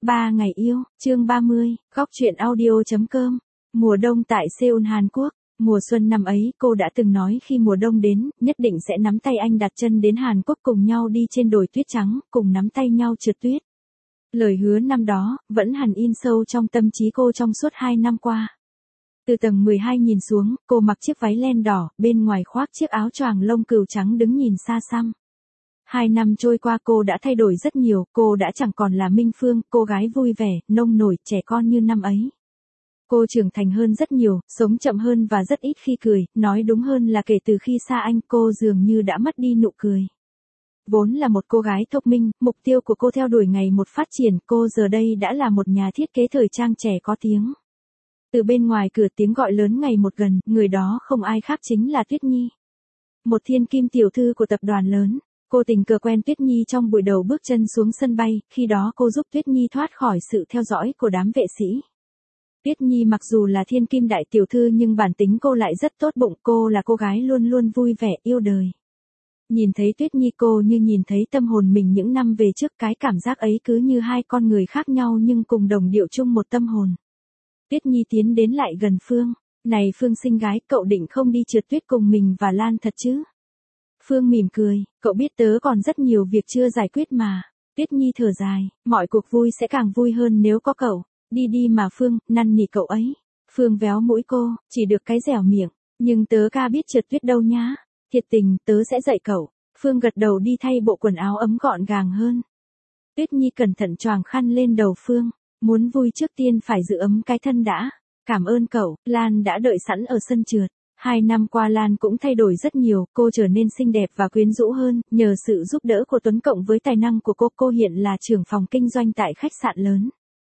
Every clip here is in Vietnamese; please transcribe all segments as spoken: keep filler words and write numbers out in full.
Ba ngày yêu, chương ba mươi, góc truyện audio chấm com. Mùa đông tại Seoul, Hàn Quốc. Mùa xuân năm ấy, cô đã từng nói khi mùa đông đến, nhất định sẽ nắm tay anh đặt chân đến Hàn Quốc cùng nhau đi trên đồi tuyết trắng, cùng nắm tay nhau trượt tuyết. Lời hứa năm đó, vẫn hằn in sâu trong tâm trí cô trong suốt hai năm qua. Từ tầng mười hai nhìn xuống, cô mặc chiếc váy len đỏ, bên ngoài khoác chiếc áo choàng lông cừu trắng đứng nhìn xa xăm. Hai năm trôi qua cô đã thay đổi rất nhiều, cô đã chẳng còn là Minh Phương, cô gái vui vẻ, nông nổi, trẻ con như năm ấy. Cô trưởng thành hơn rất nhiều, sống chậm hơn và rất ít khi cười, nói đúng hơn là kể từ khi xa anh cô dường như đã mất đi nụ cười. Vốn là một cô gái thông minh, mục tiêu của cô theo đuổi ngày một phát triển, cô giờ đây đã là một nhà thiết kế thời trang trẻ có tiếng. Từ bên ngoài cửa tiếng gọi lớn ngày một gần, người đó không ai khác chính là Tuyết Nhi. Một thiên kim tiểu thư của tập đoàn lớn. Cô tình cờ quen Tuyết Nhi trong buổi đầu bước chân xuống sân bay, khi đó cô giúp Tuyết Nhi thoát khỏi sự theo dõi của đám vệ sĩ. Tuyết Nhi mặc dù là thiên kim đại tiểu thư nhưng bản tính cô lại rất tốt bụng, cô là cô gái luôn luôn vui vẻ, yêu đời. Nhìn thấy Tuyết Nhi cô như nhìn thấy tâm hồn mình những năm về trước, cái cảm giác ấy cứ như hai con người khác nhau nhưng cùng đồng điệu chung một tâm hồn. Tuyết Nhi tiến đến lại gần Phương, này Phương xinh gái, cậu định không đi trượt tuyết cùng mình và Lan thật chứ? Phương mỉm cười, cậu biết tớ còn rất nhiều việc chưa giải quyết mà. Tuyết Nhi thở dài, mọi cuộc vui sẽ càng vui hơn nếu có cậu. Đi đi mà Phương, năn nỉ cậu ấy. Phương véo mũi cô, chỉ được cái dẻo miệng. Nhưng tớ ca biết trượt tuyết đâu nhá. Thiệt tình, tớ sẽ dạy cậu. Phương gật đầu đi thay bộ quần áo ấm gọn gàng hơn. Tuyết Nhi cẩn thận choàng khăn lên đầu Phương. Muốn vui trước tiên phải giữ ấm cái thân đã. Cảm ơn cậu, Lan đã đợi sẵn ở sân trượt. Hai năm qua Lan cũng thay đổi rất nhiều, cô trở nên xinh đẹp và quyến rũ hơn, nhờ sự giúp đỡ của Tuấn cộng với tài năng của cô, cô hiện là trưởng phòng kinh doanh tại khách sạn lớn.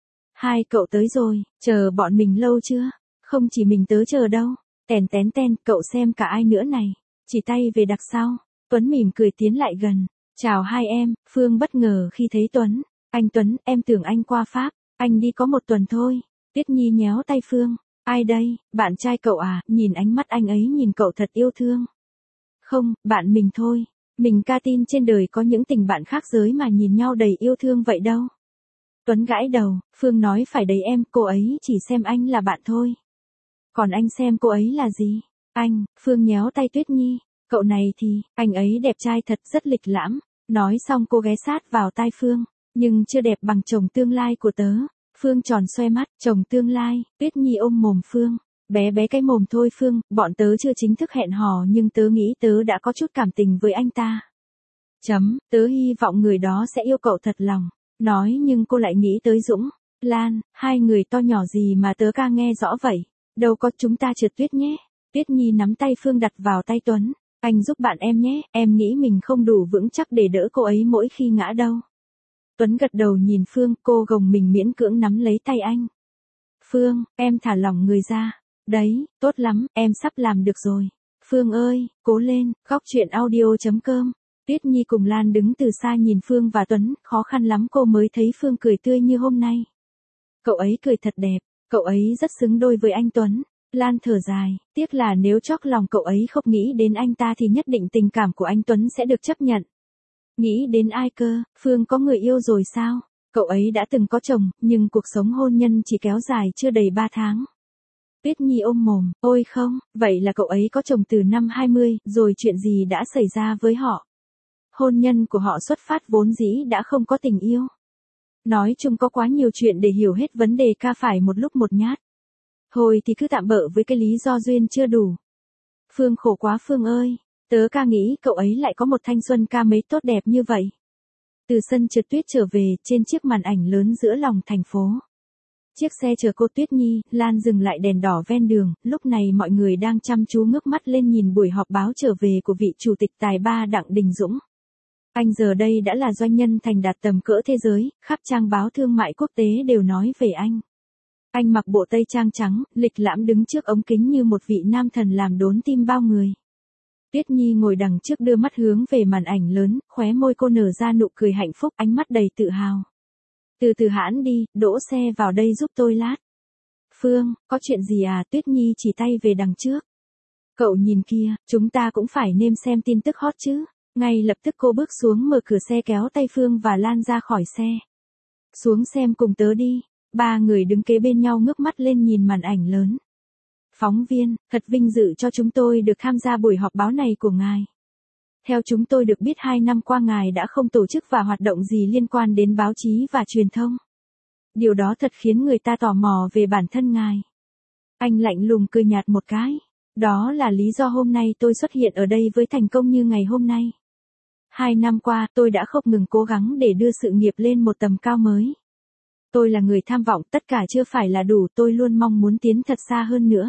Hai cậu tới rồi, chờ bọn mình lâu chưa? Không chỉ mình tớ chờ đâu. Tèn tén ten, cậu xem cả ai nữa này. Chỉ tay về đặc sau. Tuấn mỉm cười tiến lại gần. Chào hai em, Phương bất ngờ khi thấy Tuấn. Anh Tuấn, em tưởng anh qua Pháp, anh đi có một tuần thôi. Tuyết Nhi nhéo tay Phương. Ai đây, bạn trai cậu à, nhìn ánh mắt anh ấy nhìn cậu thật yêu thương. Không, bạn mình thôi, mình ca tin trên đời có những tình bạn khác giới mà nhìn nhau đầy yêu thương vậy đâu. Tuấn gãi đầu, Phương nói phải đấy em, cô ấy chỉ xem anh là bạn thôi. Còn anh xem cô ấy là gì? Anh, Phương nhéo tay Tuyết Nhi, cậu này thì, anh ấy đẹp trai thật, rất lịch lãm. Nói xong cô ghé sát vào tai Phương, nhưng chưa đẹp bằng chồng tương lai của tớ. Phương tròn xoe mắt, chồng tương lai. Tuyết Nhi ôm mồm Phương, bé bé cái mồm thôi Phương, bọn tớ chưa chính thức hẹn hò nhưng tớ nghĩ tớ đã có chút cảm tình với anh ta. Chấm, tớ hy vọng người đó sẽ yêu cậu thật lòng. Nói nhưng cô lại nghĩ tới Dũng, Lan, hai người to nhỏ gì mà tớ ca nghe rõ vậy. Đâu có, chúng ta trượt tuyết nhé. Tuyết Nhi nắm tay Phương đặt vào tay Tuấn, anh giúp bạn em nhé, em nghĩ mình không đủ vững chắc để đỡ cô ấy mỗi khi ngã đâu. Tuấn gật đầu nhìn Phương, cô gồng mình miễn cưỡng nắm lấy tay anh. Phương, em thả lỏng người ra. Đấy, tốt lắm, em sắp làm được rồi. Phương ơi, cố lên, góc truyện audio chấm com. Tuyết Nhi cùng Lan đứng từ xa nhìn Phương và Tuấn, khó khăn lắm cô mới thấy Phương cười tươi như hôm nay. Cậu ấy cười thật đẹp, cậu ấy rất xứng đôi với anh Tuấn. Lan thở dài, tiếc là nếu chót lòng cậu ấy không nghĩ đến anh ta thì nhất định tình cảm của anh Tuấn sẽ được chấp nhận. Nghĩ đến ai cơ, Phương có người yêu rồi sao? Cậu ấy đã từng có chồng, nhưng cuộc sống hôn nhân chỉ kéo dài chưa đầy ba tháng. Tuyết Nhi ôm mồm, ôi không, vậy là cậu ấy có chồng từ năm hai mươi, rồi chuyện gì đã xảy ra với họ? Hôn nhân của họ xuất phát vốn dĩ đã không có tình yêu. Nói chung có quá nhiều chuyện để hiểu hết vấn đề ca phải một lúc một nhát. Thôi thì cứ tạm bợ với cái lý do duyên chưa đủ. Phương khổ quá Phương ơi. Tớ ca nghĩ cậu ấy lại có một thanh xuân ca mấy tốt đẹp như vậy. Từ sân trượt tuyết trở về, trên chiếc màn ảnh lớn giữa lòng thành phố. Chiếc xe chở cô Tuyết Nhi, Lan dừng lại đèn đỏ ven đường, lúc này mọi người đang chăm chú ngước mắt lên nhìn buổi họp báo trở về của vị chủ tịch tài ba Đặng Đình Dũng. Anh giờ đây đã là doanh nhân thành đạt tầm cỡ thế giới, khắp trang báo thương mại quốc tế đều nói về anh. Anh mặc bộ tây trang trắng, lịch lãm đứng trước ống kính như một vị nam thần làm đốn tim bao người. Tuyết Nhi ngồi đằng trước đưa mắt hướng về màn ảnh lớn, khóe môi cô nở ra nụ cười hạnh phúc, ánh mắt đầy tự hào. Từ từ hãn đi, đỗ xe vào đây giúp tôi lát. Phương, có chuyện gì à? Tuyết Nhi chỉ tay về đằng trước. Cậu nhìn kia, chúng ta cũng phải nên xem tin tức hot chứ. Ngay lập tức cô bước xuống mở cửa xe kéo tay Phương và Lan ra khỏi xe. Xuống xem cùng tớ đi. Ba người đứng kế bên nhau ngước mắt lên nhìn màn ảnh lớn. Phóng viên, thật vinh dự cho chúng tôi được tham gia buổi họp báo này của ngài. Theo chúng tôi được biết hai năm qua ngài đã không tổ chức và hoạt động gì liên quan đến báo chí và truyền thông. Điều đó thật khiến người ta tò mò về bản thân ngài. Anh lạnh lùng cười nhạt một cái. Đó là lý do hôm nay tôi xuất hiện ở đây với thành công như ngày hôm nay. Hai năm qua, tôi đã không ngừng cố gắng để đưa sự nghiệp lên một tầm cao mới. Tôi là người tham vọng, tất cả chưa phải là đủ, tôi luôn mong muốn tiến thật xa hơn nữa.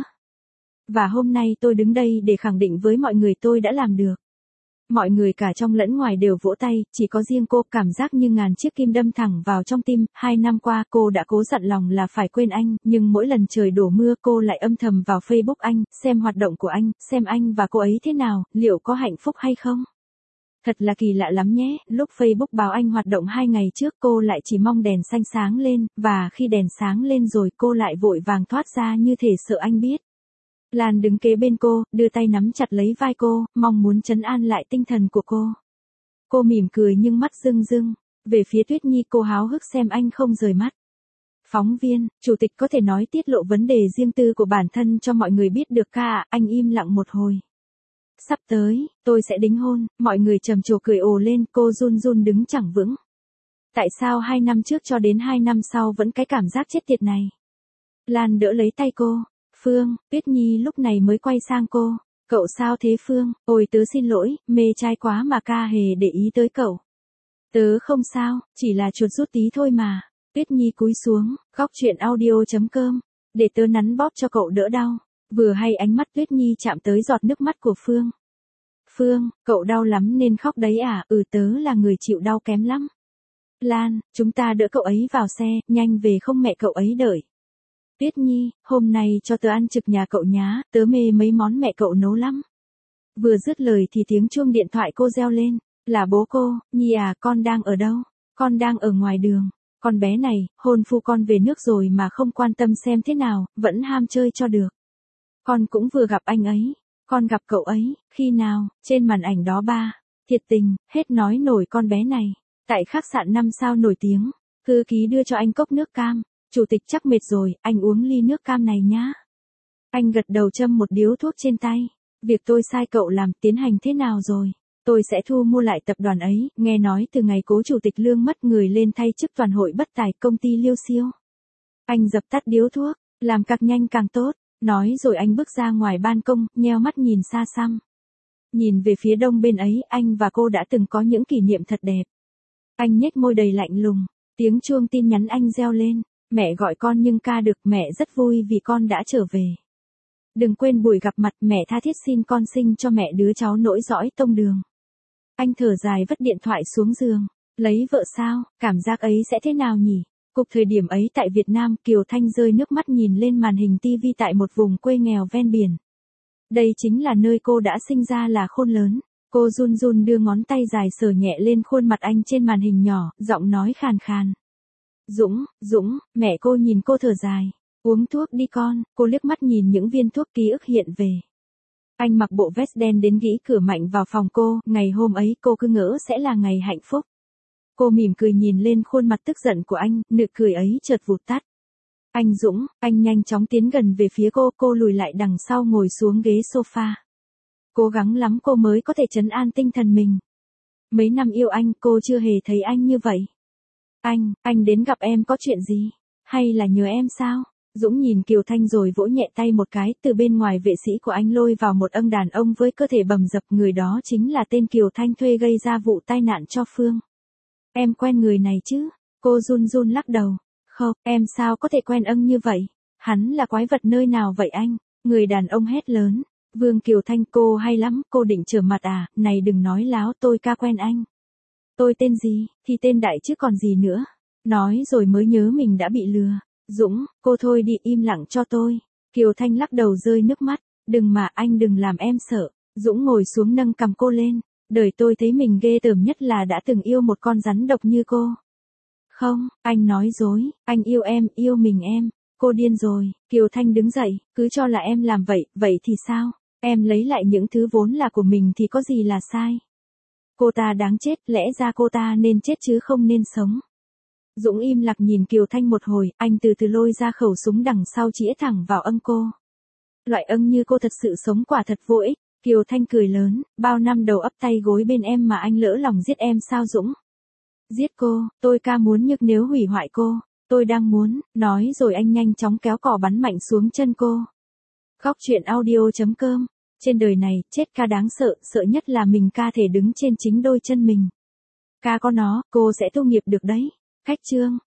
Và hôm nay tôi đứng đây để khẳng định với mọi người tôi đã làm được. Mọi người cả trong lẫn ngoài đều vỗ tay, chỉ có riêng cô cảm giác như ngàn chiếc kim đâm thẳng vào trong tim. Hai năm qua cô đã cố dặn lòng là phải quên anh, nhưng mỗi lần trời đổ mưa cô lại âm thầm vào Facebook anh, xem hoạt động của anh, xem anh và cô ấy thế nào, liệu có hạnh phúc hay không. Thật là kỳ lạ lắm nhé, lúc Facebook báo anh hoạt động hai ngày trước cô lại chỉ mong đèn xanh sáng lên, và khi đèn sáng lên rồi cô lại vội vàng thoát ra như thể sợ anh biết. Lan đứng kế bên cô, đưa tay nắm chặt lấy vai cô, mong muốn trấn an lại tinh thần của cô. Cô mỉm cười nhưng mắt rưng rưng. Về phía Tuyết Nhi cô háo hức xem anh không rời mắt. Phóng viên, chủ tịch có thể nói tiết lộ vấn đề riêng tư của bản thân cho mọi người biết được ca à? Anh im lặng một hồi. Sắp tới, tôi sẽ đính hôn, mọi người trầm trồ cười ồ lên, cô run run đứng chẳng vững. Tại sao hai năm trước cho đến hai năm sau vẫn cái cảm giác chết tiệt này? Lan đỡ lấy tay cô. Phương, Tuyết Nhi lúc này mới quay sang cô. Cậu sao thế Phương? Ôi tớ xin lỗi, mê trai quá mà ca hề để ý tới cậu. Tớ không sao, chỉ là chuột rút tí thôi mà. Tuyết Nhi cúi xuống, góc chuyện audio chấm com. Để tớ nắn bóp cho cậu đỡ đau. Vừa hay ánh mắt Tuyết Nhi chạm tới giọt nước mắt của Phương. Phương, cậu đau lắm nên khóc đấy à? Ừ tớ là người chịu đau kém lắm. Lan, chúng ta đỡ cậu ấy vào xe, nhanh về không mẹ cậu ấy đợi. Tuyết Nhi, hôm nay cho tớ ăn trực nhà cậu nhá, tớ mê mấy món mẹ cậu nấu lắm. Vừa dứt lời thì tiếng chuông điện thoại cô reo lên. Là bố cô. Nhi à, con đang ở đâu? Con đang ở ngoài đường. Con bé này, hôn phu con về nước rồi mà không quan tâm xem thế nào, vẫn ham chơi cho được. Con cũng vừa gặp anh ấy. Con gặp cậu ấy, khi nào? Trên màn ảnh đó ba. Thiệt tình, hết nói nổi con bé này. Tại khách sạn năm sao nổi tiếng. Thư ký đưa cho anh cốc nước cam. Chủ tịch chắc mệt rồi, anh uống ly nước cam này nhá. Anh gật đầu châm một điếu thuốc trên tay. Việc tôi sai cậu làm tiến hành thế nào rồi? Tôi sẽ thu mua lại tập đoàn ấy, nghe nói từ ngày cố chủ tịch Lương mất người lên thay chức toàn hội bất tài công ty Liêu Siêu. Anh dập tắt điếu thuốc, làm càng nhanh càng tốt, nói rồi anh bước ra ngoài ban công, nheo mắt nhìn xa xăm. Nhìn về phía đông bên ấy, anh và cô đã từng có những kỷ niệm thật đẹp. Anh nhếch môi đầy lạnh lùng, tiếng chuông tin nhắn anh reo lên. Mẹ gọi con nhưng ca được, mẹ rất vui vì con đã trở về. Đừng quên buổi gặp mặt, mẹ tha thiết xin con sinh cho mẹ đứa cháu nối dõi tông Đường. Anh thở dài vứt điện thoại xuống giường. Lấy vợ sao, cảm giác ấy sẽ thế nào nhỉ? Cục thời điểm ấy tại Việt Nam, Kiều Thanh rơi nước mắt nhìn lên màn hình ti vi tại một vùng quê nghèo ven biển. Đây chính là nơi cô đã sinh ra là khôn lớn. Cô run run đưa ngón tay dài sờ nhẹ lên khuôn mặt anh trên màn hình nhỏ, giọng nói khàn khàn. Dũng, Dũng, mẹ cô nhìn cô thở dài. Uống thuốc đi con, cô liếc mắt nhìn những viên thuốc ký ức hiện về. Anh mặc bộ vest đen đến gõ cửa mạnh vào phòng cô, ngày hôm ấy cô cứ ngỡ sẽ là ngày hạnh phúc. Cô mỉm cười nhìn lên khuôn mặt tức giận của anh, nụ cười ấy chợt vụt tắt. Anh Dũng, anh nhanh chóng tiến gần về phía cô, cô lùi lại đằng sau ngồi xuống ghế sofa. Cố gắng lắm cô mới có thể trấn an tinh thần mình. Mấy năm yêu anh cô chưa hề thấy anh như vậy. Anh, anh đến gặp em có chuyện gì? Hay là nhớ em sao? Dũng nhìn Kiều Thanh rồi vỗ nhẹ tay một cái, từ bên ngoài vệ sĩ của anh lôi vào một ông đàn ông với cơ thể bầm dập, người đó chính là tên Kiều Thanh thuê gây ra vụ tai nạn cho Phương. Em quen người này chứ? Cô run run lắc đầu. Không, em sao có thể quen ông như vậy? Hắn là quái vật nơi nào vậy anh? Người đàn ông hét lớn. Vương Kiều Thanh, cô hay lắm, cô định trở mặt à? Này đừng nói láo, tôi ca quen anh. Tôi tên gì, thì tên đại chứ còn gì nữa. Nói rồi mới nhớ mình đã bị lừa. Dũng, cô thôi đi, im lặng cho tôi. Kiều Thanh lắc đầu rơi nước mắt. Đừng mà anh, đừng làm em sợ. Dũng ngồi xuống nâng cằm cô lên. Đời tôi thấy mình ghê tởm nhất là đã từng yêu một con rắn độc như cô. Không, anh nói dối, anh yêu em, yêu mình em. Cô điên rồi. Kiều Thanh đứng dậy, cứ cho là em làm vậy, vậy thì sao? Em lấy lại những thứ vốn là của mình thì có gì là sai? Cô ta đáng chết, lẽ ra cô ta nên chết chứ không nên sống. Dũng im lặng nhìn Kiều Thanh một hồi, anh từ từ lôi ra khẩu súng đằng sau chĩa thẳng vào âng cô. Loại âng như cô thật sự sống quả thật vô ích. Kiều Thanh cười lớn, bao năm đầu ấp tay gối bên em mà anh lỡ lòng giết em sao Dũng? Giết cô, tôi ca muốn nhưng nếu hủy hoại cô, tôi đang muốn, nói rồi anh nhanh chóng kéo cò bắn mạnh xuống chân cô. Góc truyện audio chấm com. Trên đời này, chết ca đáng sợ, sợ nhất là mình ca thể đứng trên chính đôi chân mình. Ca có nó, cô sẽ tu nghiệp được đấy. Khách chương.